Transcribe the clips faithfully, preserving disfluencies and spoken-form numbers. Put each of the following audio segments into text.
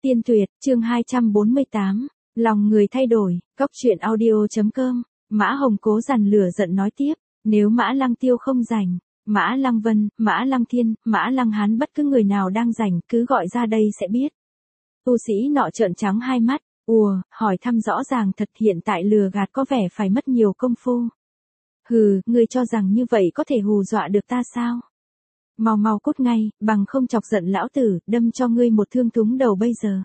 Tiên tuyệt, chương hai trăm bốn mươi tám, lòng người thay đổi, góc truyện audio.com, Mã Hồng cố dằn lửa giận nói tiếp, nếu Mã Lăng Tiêu không rảnh, Mã Lăng Vân, Mã Lăng Thiên, Mã Lăng Hán bất cứ người nào đang rảnh cứ gọi ra đây sẽ biết. Tu sĩ nọ trợn trắng hai mắt, ùa, hỏi thăm rõ ràng thật hiện tại lừa gạt có vẻ phải mất nhiều công phu. Hừ, ngươi cho rằng như vậy có thể hù dọa được ta sao? Mau mau cút ngay, bằng không chọc giận lão tử, đâm cho ngươi một thương thúng đầu bây giờ.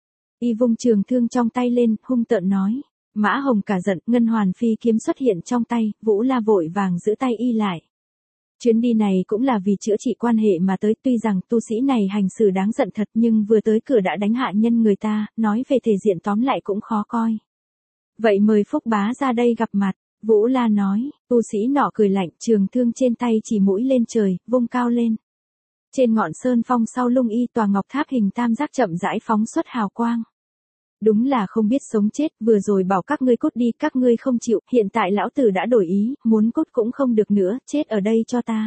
Y vung trường thương trong tay lên, hung tợn nói. Mã Hồng cả giận, ngân hoàn phi kiếm xuất hiện trong tay, Vũ La vội vàng giữ tay y lại. Chuyến đi này cũng là vì chữa trị quan hệ mà tới, tuy rằng tu sĩ này hành xử đáng giận thật nhưng vừa tới cửa đã đánh hạ nhân người ta, nói về thể diện tóm lại cũng khó coi. Vậy mời Phúc Bá ra đây gặp mặt. Vũ La nói, tu sĩ nọ cười lạnh, trường thương trên tay chỉ mũi lên trời, vung cao lên. Trên ngọn sơn phong sau lưng y tòa ngọc tháp hình tam giác chậm rãi phóng xuất hào quang. Đúng là không biết sống chết, vừa rồi bảo các ngươi cút đi, các ngươi không chịu, hiện tại lão tử đã đổi ý, muốn cút cũng không được nữa, chết ở đây cho ta.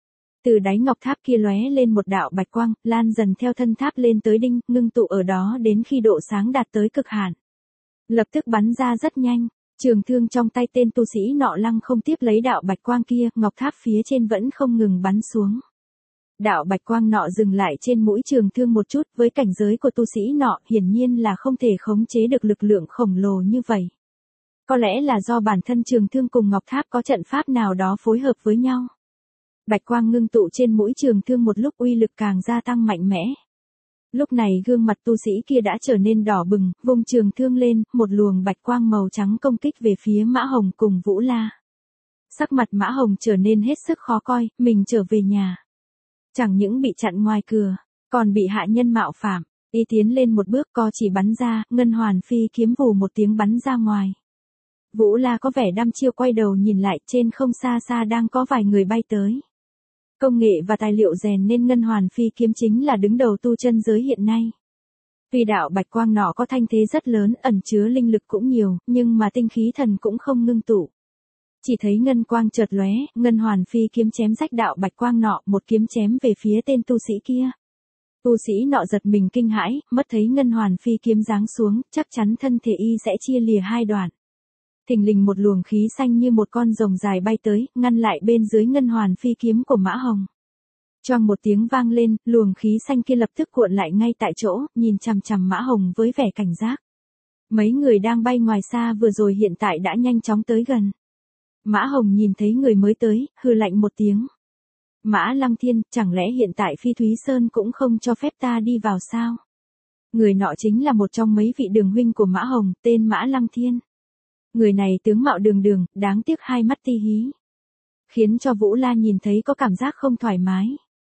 Từ đáy ngọc tháp kia lóe lên một đạo bạch quang, lan dần theo thân tháp lên tới đinh, ngưng tụ ở đó đến khi độ sáng đạt tới cực hạn. Lập tức bắn ra rất nhanh. Trường thương trong tay tên tu sĩ nọ lăng không tiếp lấy đạo bạch quang kia, ngọc tháp phía trên vẫn không ngừng bắn xuống. Đạo bạch quang nọ dừng lại trên mũi trường thương một chút, với cảnh giới của tu sĩ nọ hiển nhiên là không thể khống chế được lực lượng khổng lồ như vậy. Có lẽ là do bản thân trường thương cùng ngọc tháp có trận pháp nào đó phối hợp với nhau. Bạch quang ngưng tụ trên mũi trường thương một lúc uy lực càng gia tăng mạnh mẽ. Lúc này gương mặt tu sĩ kia đã trở nên đỏ bừng, vung trường thương lên, một luồng bạch quang màu trắng công kích về phía Mã Hồng cùng Vũ La. Sắc mặt Mã Hồng trở nên hết sức khó coi, mình trở về nhà. Chẳng những bị chặn ngoài cửa, còn bị hạ nhân mạo phạm, y tiến lên một bước co chỉ bắn ra, ngân hoàn phi kiếm vù một tiếng bắn ra ngoài. Vũ La có vẻ đăm chiêu quay đầu nhìn lại, trên không xa xa đang có vài người bay tới. Công nghệ và tài liệu rèn nên ngân hoàn phi kiếm chính là đứng đầu tu chân giới hiện nay. Tuy đạo bạch quang nọ có thanh thế rất lớn, ẩn chứa linh lực cũng nhiều, nhưng mà tinh khí thần cũng không ngưng tụ. Chỉ thấy ngân quang chợt lóe, ngân hoàn phi kiếm chém rách đạo bạch quang nọ, một kiếm chém về phía tên tu sĩ kia. Tu sĩ nọ giật mình kinh hãi, mất thấy ngân hoàn phi kiếm giáng xuống, chắc chắn thân thể y sẽ chia lìa hai đoạn. Thình lình một luồng khí xanh như một con rồng dài bay tới, ngăn lại bên dưới ngân hoàn phi kiếm của Mã Hồng. Choang một tiếng vang lên, luồng khí xanh kia lập tức cuộn lại ngay tại chỗ, nhìn chằm chằm Mã Hồng với vẻ cảnh giác. Mấy người đang bay ngoài xa vừa rồi hiện tại đã nhanh chóng tới gần. Mã Hồng nhìn thấy người mới tới, hừ lạnh một tiếng. Mã Lăng Thiên, chẳng lẽ hiện tại Phi Thúy Sơn cũng không cho phép ta đi vào sao? Người nọ chính là một trong mấy vị đường huynh của Mã Hồng, tên Mã Lăng Thiên. Người này tướng mạo đường đường, đáng tiếc hai mắt ti hí. Khiến cho Vũ La nhìn thấy có cảm giác không thoải mái.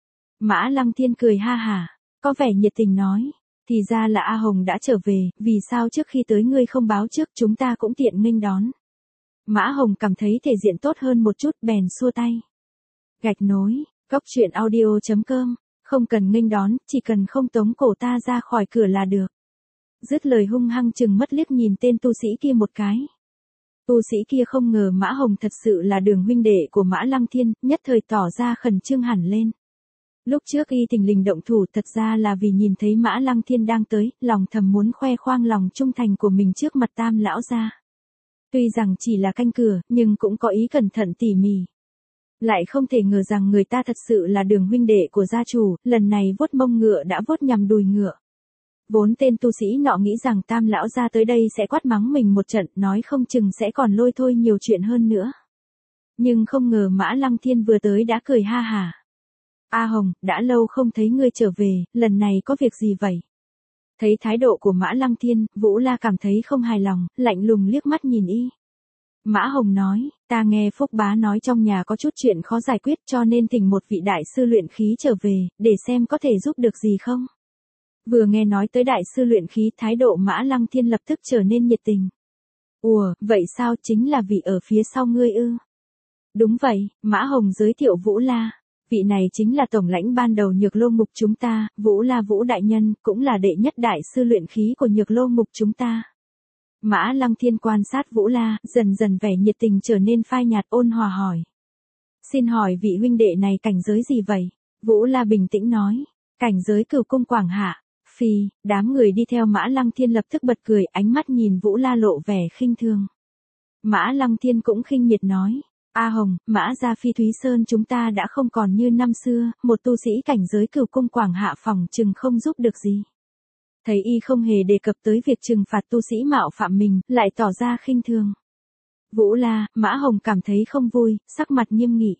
Mã Lăng Thiên cười ha hả, có vẻ nhiệt tình nói. Thì ra là A Hồng đã trở về, vì sao trước khi tới ngươi không báo trước chúng ta cũng tiện nghênh đón. Mã Hồng cảm thấy thể diện tốt hơn một chút bèn xua tay. Gạch nối, góc truyện audio.com, không cần nghênh đón, chỉ cần không tống cổ ta ra khỏi cửa là được. Dứt lời hung hăng chừng mắt liếc nhìn tên tu sĩ kia một cái. Tu sĩ kia không ngờ Mã Hồng thật sự là đường huynh đệ của Mã Lăng Thiên, nhất thời tỏ ra khẩn trương hẳn lên. Lúc trước y thình lình động thủ thật ra là vì nhìn thấy Mã Lăng Thiên đang tới, lòng thầm muốn khoe khoang lòng trung thành của mình trước mặt Tam lão gia. Tuy rằng chỉ là canh cửa, nhưng cũng có ý cẩn thận tỉ mỉ. Lại không thể ngờ rằng người ta thật sự là đường huynh đệ của gia chủ, lần này vuốt mông ngựa đã vuốt nhằm đùi ngựa. Vốn tên tu sĩ nọ nghĩ rằng Tam lão gia tới đây sẽ quát mắng mình một trận, nói không chừng sẽ còn lôi thôi nhiều chuyện hơn nữa. Nhưng không ngờ Mã Lăng Thiên vừa tới đã cười ha hả. A Hồng, đã lâu không thấy ngươi trở về, lần này có việc gì vậy? Thấy thái độ của Mã Lăng Thiên, Vũ La cảm thấy không hài lòng, lạnh lùng liếc mắt nhìn y. Mã Hồng nói, ta nghe Phúc Bá nói trong nhà có chút chuyện khó giải quyết cho nên thỉnh một vị đại sư luyện khí trở về, để xem có thể giúp được gì không. Vừa nghe nói tới đại sư luyện khí, thái độ Mã Lăng Thiên lập tức trở nên nhiệt tình. Ủa, vậy sao, chính là vị ở phía sau ngươi ư? Đúng vậy, Mã Hồng giới thiệu Vũ La. Vị này chính là tổng lãnh ban đầu Nhược Lô Mục chúng ta, Vũ La Vũ đại nhân, cũng là đệ nhất đại sư luyện khí của Nhược Lô Mục chúng ta. Mã Lăng Thiên quan sát Vũ La, dần dần vẻ nhiệt tình trở nên phai nhạt, ôn hòa hỏi. Xin hỏi vị huynh đệ này cảnh giới gì vậy? Vũ La bình tĩnh nói, cảnh giới Cửu Cung Quảng Hạ. Phì, đám người đi theo Mã Lăng Thiên lập tức bật cười, ánh mắt nhìn Vũ La lộ vẻ khinh thường. Mã Lăng Thiên cũng khinh miệt nói, A Hồng, Mã gia Phi Thúy Sơn chúng ta đã không còn như năm xưa, một tu sĩ cảnh giới Cửu Cung Quảng Hạ phòng chừng không giúp được gì. Thấy y không hề đề cập tới việc trừng phạt tu sĩ mạo phạm mình, lại tỏ ra khinh thường. Vũ La, Mã Hồng cảm thấy không vui, sắc mặt nghiêm nghị.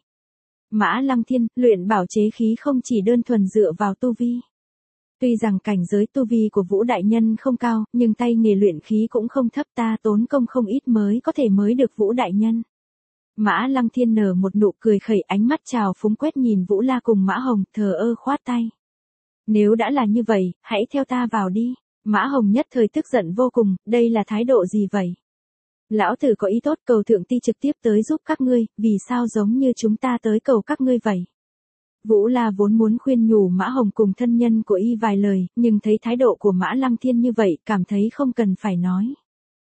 Mã Lăng Thiên, luyện bảo chế khí không chỉ đơn thuần dựa vào tu vi. Tuy rằng cảnh giới tu vi của Vũ Đại Nhân không cao, nhưng tay nghề luyện khí cũng không thấp, ta tốn công không ít mới có thể mới được Vũ Đại Nhân. Mã Lăng Thiên nở một nụ cười khẩy, ánh mắt trào phúng quét nhìn Vũ La cùng Mã Hồng, thờ ơ khoát tay. Nếu đã là như vậy, hãy theo ta vào đi. Mã Hồng nhất thời tức giận vô cùng, đây là thái độ gì vậy? Lão tử có ý tốt, cầu thượng ti trực tiếp tới giúp các ngươi, vì sao giống như chúng ta tới cầu các ngươi vậy? Vũ La vốn muốn khuyên nhủ Mã Hồng cùng thân nhân của y vài lời, nhưng thấy thái độ của Mã Lăng Thiên như vậy, cảm thấy không cần phải nói.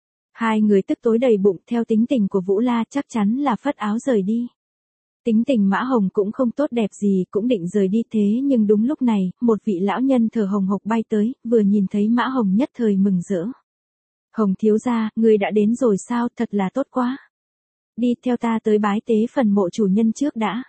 Hai người tức tối đầy bụng, theo tính tình của Vũ La chắc chắn là phất áo rời đi. Tính tình Mã Hồng cũng không tốt đẹp gì, cũng định rời đi, thế nhưng đúng lúc này, một vị lão nhân thở hồng hộc bay tới, vừa nhìn thấy Mã Hồng nhất thời mừng rỡ. Hồng thiếu gia, ngươi đã đến rồi sao, thật là tốt quá. Đi theo ta tới bái tế phần mộ chủ nhân trước đã.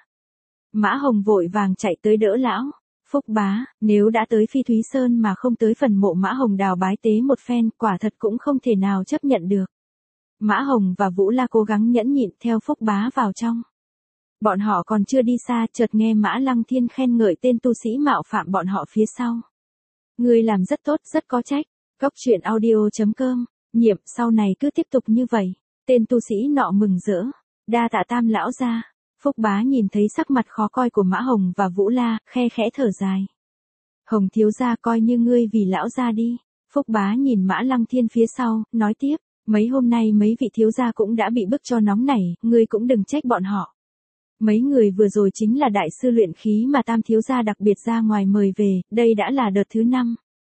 Mã Hồng vội vàng chạy tới đỡ lão. Phúc bá, nếu đã tới Phi Thúy Sơn mà không tới phần mộ Mã Hồng đào bái tế một phen, quả thật cũng không thể nào chấp nhận được. Mã Hồng và Vũ La cố gắng nhẫn nhịn theo Phúc bá vào trong. Bọn họ còn chưa đi xa, chợt nghe Mã Lăng Thiên khen ngợi tên tu sĩ mạo phạm bọn họ phía sau. Ngươi làm rất tốt, rất có trách. Cốc truyện audio chấm com, nhiệm sau này cứ tiếp tục như vậy. Tên tu sĩ nọ mừng rỡ. Đa tạ Tam lão gia. Phúc bá nhìn thấy sắc mặt khó coi của Mã Hồng và Vũ La, khe khẽ thở dài. Hồng thiếu gia, coi như ngươi vì lão gia đi. Phúc bá nhìn Mã Lăng Thiên phía sau, nói tiếp, mấy hôm nay mấy vị thiếu gia cũng đã bị bức cho nóng nảy, ngươi cũng đừng trách bọn họ. Mấy người vừa rồi chính là đại sư luyện khí mà Tam thiếu gia đặc biệt ra ngoài mời về, đây đã là đợt thứ năm.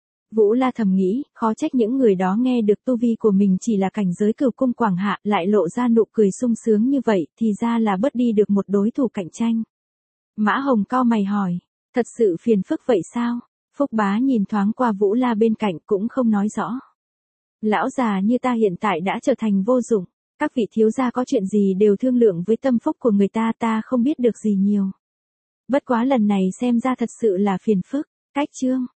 Vũ La thầm nghĩ, khó trách những người đó nghe được tu vi của mình chỉ là cảnh giới Cửu Cung Quảng Hạ, lại lộ ra nụ cười sung sướng như vậy, thì ra là bớt đi được một đối thủ cạnh tranh. Mã Hồng cau mày hỏi, thật sự phiền phức vậy sao? Phúc bá nhìn thoáng qua Vũ La bên cạnh cũng không nói rõ. Lão già như ta hiện tại đã trở thành vô dụng, các vị thiếu gia có chuyện gì đều thương lượng với tâm phúc của người ta, ta không biết được gì nhiều. Bất quá lần này xem ra thật sự là phiền phức. Cách chương